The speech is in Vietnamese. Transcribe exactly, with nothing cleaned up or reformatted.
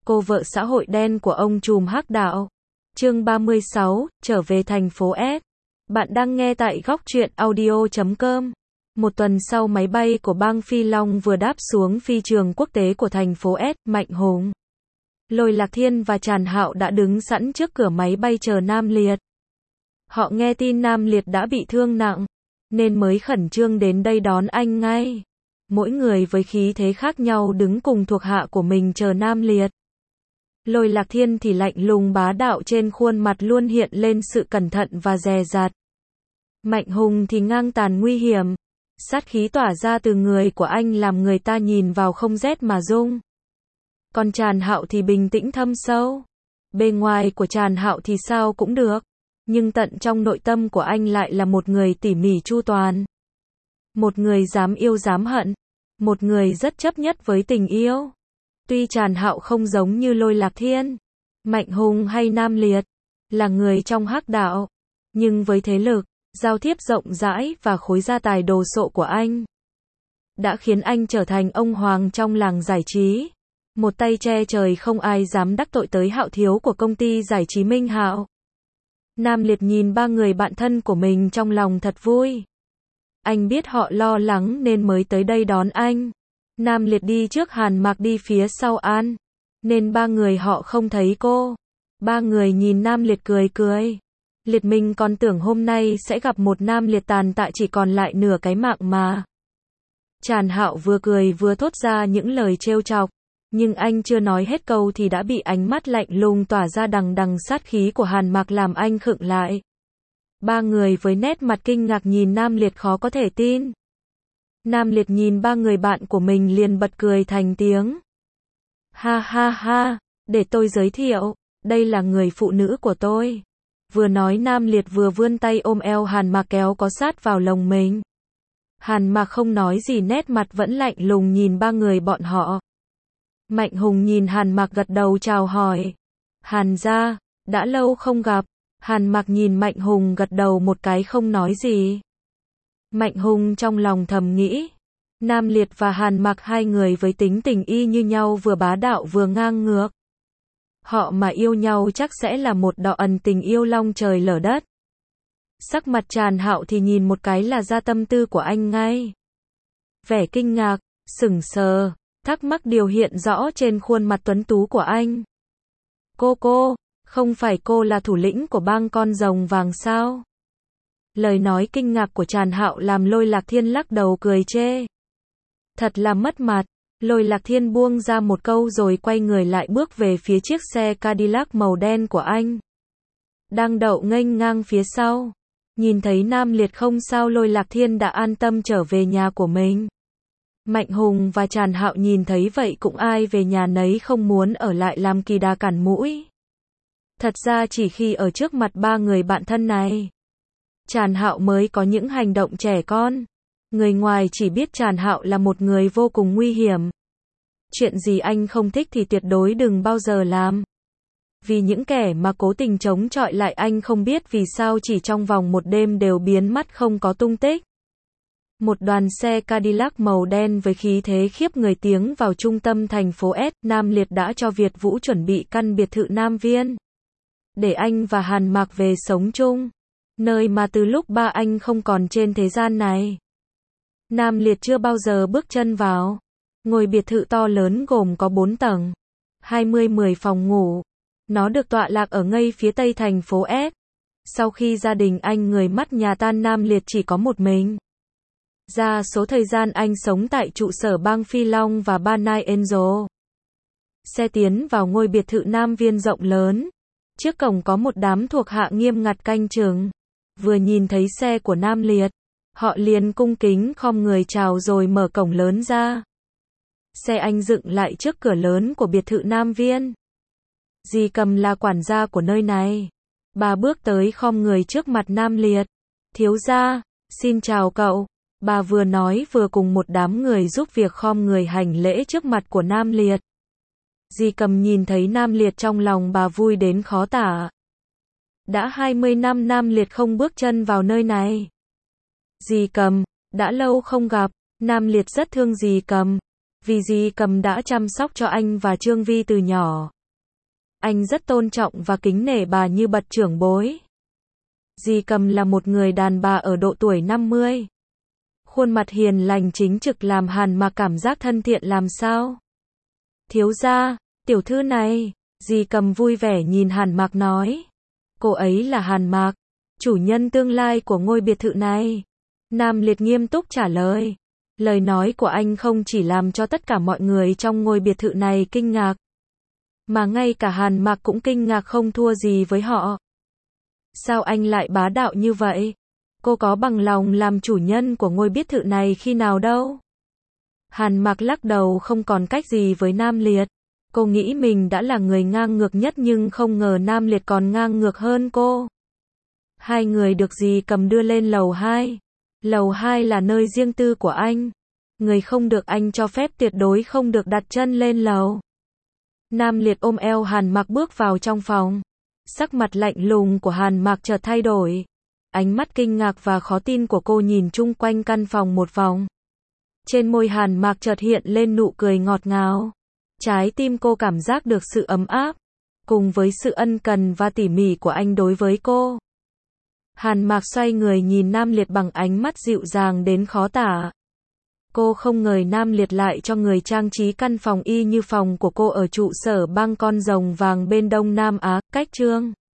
cô vợ xã hội đen của ông trùm hắc đạo. Chương ba mươi sáu, trở về thành phố S. Bạn đang nghe tại góc truyện audio chấm com. Một tuần sau máy bay của bang Phi Long vừa đáp xuống phi trường quốc tế của thành phố S, Mạnh Hùng, Lôi Lạc Thiên và Tràn Hạo đã đứng sẵn trước cửa máy bay chờ Nam Liệt. Họ nghe tin Nam Liệt đã bị thương nặng, nên mới khẩn trương đến đây đón anh ngay. Mỗi người với khí thế khác nhau đứng cùng thuộc hạ của mình chờ Nam Liệt. Lôi Lạc Thiên thì lạnh lùng bá đạo, trên khuôn mặt luôn hiện lên sự cẩn thận và dè dặt. Mạnh Hùng thì ngang tàn nguy hiểm. Sát khí tỏa ra từ người của anh làm người ta nhìn vào không rét mà run. Còn Tràn Hạo thì bình tĩnh thâm sâu. Bề ngoài của Tràn Hạo thì sao cũng được, nhưng tận trong nội tâm của anh lại là một người tỉ mỉ chu toàn. Một người dám yêu dám hận. Một người rất chấp nhất với tình yêu. Tuy Tràn Hạo không giống như Lôi Lạc Thiên, Mạnh Hùng hay Nam Liệt, là người trong hắc đạo, nhưng với thế lực, giao thiếp rộng rãi và khối gia tài đồ sộ của anh, đã khiến anh trở thành ông hoàng trong làng giải trí. Một tay che trời không ai dám đắc tội tới Hạo thiếu của công ty giải trí Minh Hạo. Nam Liệt nhìn ba người bạn thân của mình trong lòng thật vui. Anh biết họ lo lắng nên mới tới đây đón anh. Nam Liệt đi trước, Hàn Mạc đi phía sau An, nên ba người họ không thấy cô. Ba người nhìn Nam Liệt cười cười. Liệt mình còn tưởng hôm nay sẽ gặp một Nam Liệt tàn tạ chỉ còn lại nửa cái mạng mà. Tràn Hạo vừa cười vừa thốt ra những lời trêu chọc, nhưng anh chưa nói hết câu thì đã bị ánh mắt lạnh lùng tỏa ra đằng đằng sát khí của Hàn Mạc làm anh khựng lại. Ba người với nét mặt kinh ngạc nhìn Nam Liệt khó có thể tin. Nam Liệt nhìn ba người bạn của mình liền bật cười thành tiếng. Ha ha ha, để tôi giới thiệu, đây là người phụ nữ của tôi. Vừa nói Nam Liệt vừa vươn tay ôm eo Hàn Mạc kéo có sát vào lồng mình. Hàn Mạc không nói gì, nét mặt vẫn lạnh lùng nhìn ba người bọn họ. Mạnh Hùng nhìn Hàn Mạc gật đầu chào hỏi. Hàn gia, đã lâu không gặp. Hàn Mạc nhìn Mạnh Hùng gật đầu một cái không nói gì. Mạnh Hùng trong lòng thầm nghĩ, Nam Liệt và Hàn Mạc hai người với tính tình y như nhau, vừa bá đạo vừa ngang ngược. Họ mà yêu nhau chắc sẽ là một đạo ẩn tình yêu long trời lở đất. Sắc mặt Tràn Hạo thì nhìn một cái là ra tâm tư của anh ngay. Vẻ kinh ngạc, sững sờ, thắc mắc điều hiện rõ trên khuôn mặt tuấn tú của anh. Cô cô, không phải cô là thủ lĩnh của bang con rồng vàng sao? Lời nói kinh ngạc của Tràn Hạo làm Lôi Lạc Thiên lắc đầu cười chê. Thật là mất mặt. Lôi Lạc Thiên buông ra một câu rồi quay người lại bước về phía chiếc xe Cadillac màu đen của anh, đang đậu nghênh ngang phía sau. Nhìn thấy Nam Liệt không sao, Lôi Lạc Thiên đã an tâm trở về nhà của mình. Mạnh Hùng và Tràn Hạo nhìn thấy vậy cũng ai về nhà nấy, không muốn ở lại làm kỳ đà cản mũi. Thật ra chỉ khi ở trước mặt ba người bạn thân này, Tràn Hạo mới có những hành động trẻ con. Người ngoài chỉ biết Tràn Hạo là một người vô cùng nguy hiểm. Chuyện gì anh không thích thì tuyệt đối đừng bao giờ làm. Vì những kẻ mà cố tình chống chọi lại anh không biết vì sao chỉ trong vòng một đêm đều biến mất không có tung tích. Một đoàn xe Cadillac màu đen với khí thế khiếp người tiến vào trung tâm thành phố S. Nam Liệt đã cho Việt Vũ chuẩn bị căn biệt thự Nam Viên, để anh và Hàn Mạc về sống chung, nơi mà từ lúc ba anh không còn trên thế gian này, Nam Liệt chưa bao giờ bước chân vào. Ngôi biệt thự to lớn gồm có bốn tầng, hai mươi mười phòng ngủ. Nó được tọa lạc ở ngay phía tây thành phố S. Sau khi gia đình anh người mất nhà tan, Nam Liệt chỉ có một mình. Ra số thời gian anh sống tại trụ sở bang Phi Long và Banai Angel. Xe tiến vào ngôi biệt thự Nam Viên rộng lớn. Trước cổng có một đám thuộc hạ nghiêm ngặt canh chừng. Vừa nhìn thấy xe của Nam Liệt, họ liền cung kính khom người chào rồi mở cổng lớn ra. Xe anh dựng lại trước cửa lớn của biệt thự Nam Viên. Dì Cầm là quản gia của nơi này. Bà bước tới khom người trước mặt Nam Liệt. Thiếu gia, xin chào cậu. Bà vừa nói vừa cùng một đám người giúp việc khom người hành lễ trước mặt của Nam Liệt. Dì Cầm nhìn thấy Nam Liệt trong lòng bà vui đến khó tả. Đã hai mươi năm Nam Liệt không bước chân vào nơi này. Dì Cầm, đã lâu không gặp. Nam Liệt rất thương dì Cầm, vì dì Cầm đã chăm sóc cho anh và Trương Vi từ nhỏ. Anh rất tôn trọng và kính nể bà như bậc trưởng bối. Dì Cầm là một người đàn bà ở độ tuổi năm mươi. Khuôn mặt hiền lành chính trực làm Hàn Mạc cảm giác thân thiện làm sao. Thiếu gia, tiểu thư này, dì Cầm vui vẻ nhìn Hàn Mạc nói. Cô ấy là Hàn Mạc, chủ nhân tương lai của ngôi biệt thự này. Nam Liệt nghiêm túc trả lời. Lời nói của anh không chỉ làm cho tất cả mọi người trong ngôi biệt thự này kinh ngạc, mà ngay cả Hàn Mạc cũng kinh ngạc không thua gì với họ. Sao anh lại bá đạo như vậy? Cô có bằng lòng làm chủ nhân của ngôi biệt thự này khi nào đâu? Hàn Mạc lắc đầu không còn cách gì với Nam Liệt. Cô nghĩ mình đã là người ngang ngược nhất nhưng không ngờ Nam Liệt còn ngang ngược hơn cô. Hai người được dì Cầm đưa lên lầu hai. Lầu hai là nơi riêng tư của anh. Người không được anh cho phép tuyệt đối không được đặt chân lên lầu. Nam Liệt ôm eo Hàn Mạc bước vào trong phòng. Sắc mặt lạnh lùng của Hàn Mạc chợt thay đổi. Ánh mắt kinh ngạc và khó tin của cô nhìn chung quanh căn phòng một vòng. Trên môi Hàn Mạc chợt hiện lên nụ cười ngọt ngào. Trái tim cô cảm giác được sự ấm áp, cùng với sự ân cần và tỉ mỉ của anh đối với cô. Hàn Mạc xoay người nhìn Nam Liệt bằng ánh mắt dịu dàng đến khó tả. Cô không ngờ Nam Liệt lại cho người trang trí căn phòng y như phòng của cô ở trụ sở bang con rồng vàng bên Đông Nam Á, cách chương